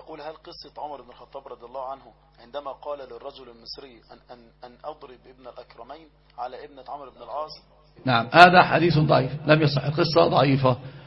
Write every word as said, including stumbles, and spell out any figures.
يقول هل قصة عمر بن الخطاب رضي الله عنه عندما قال للرجل المصري أن, أن, أن أضرب ابن الأكرمين على ابنة عمرو بن العاص؟ نعم هذا حديث ضعيف لم يصح، القصة ضعيفة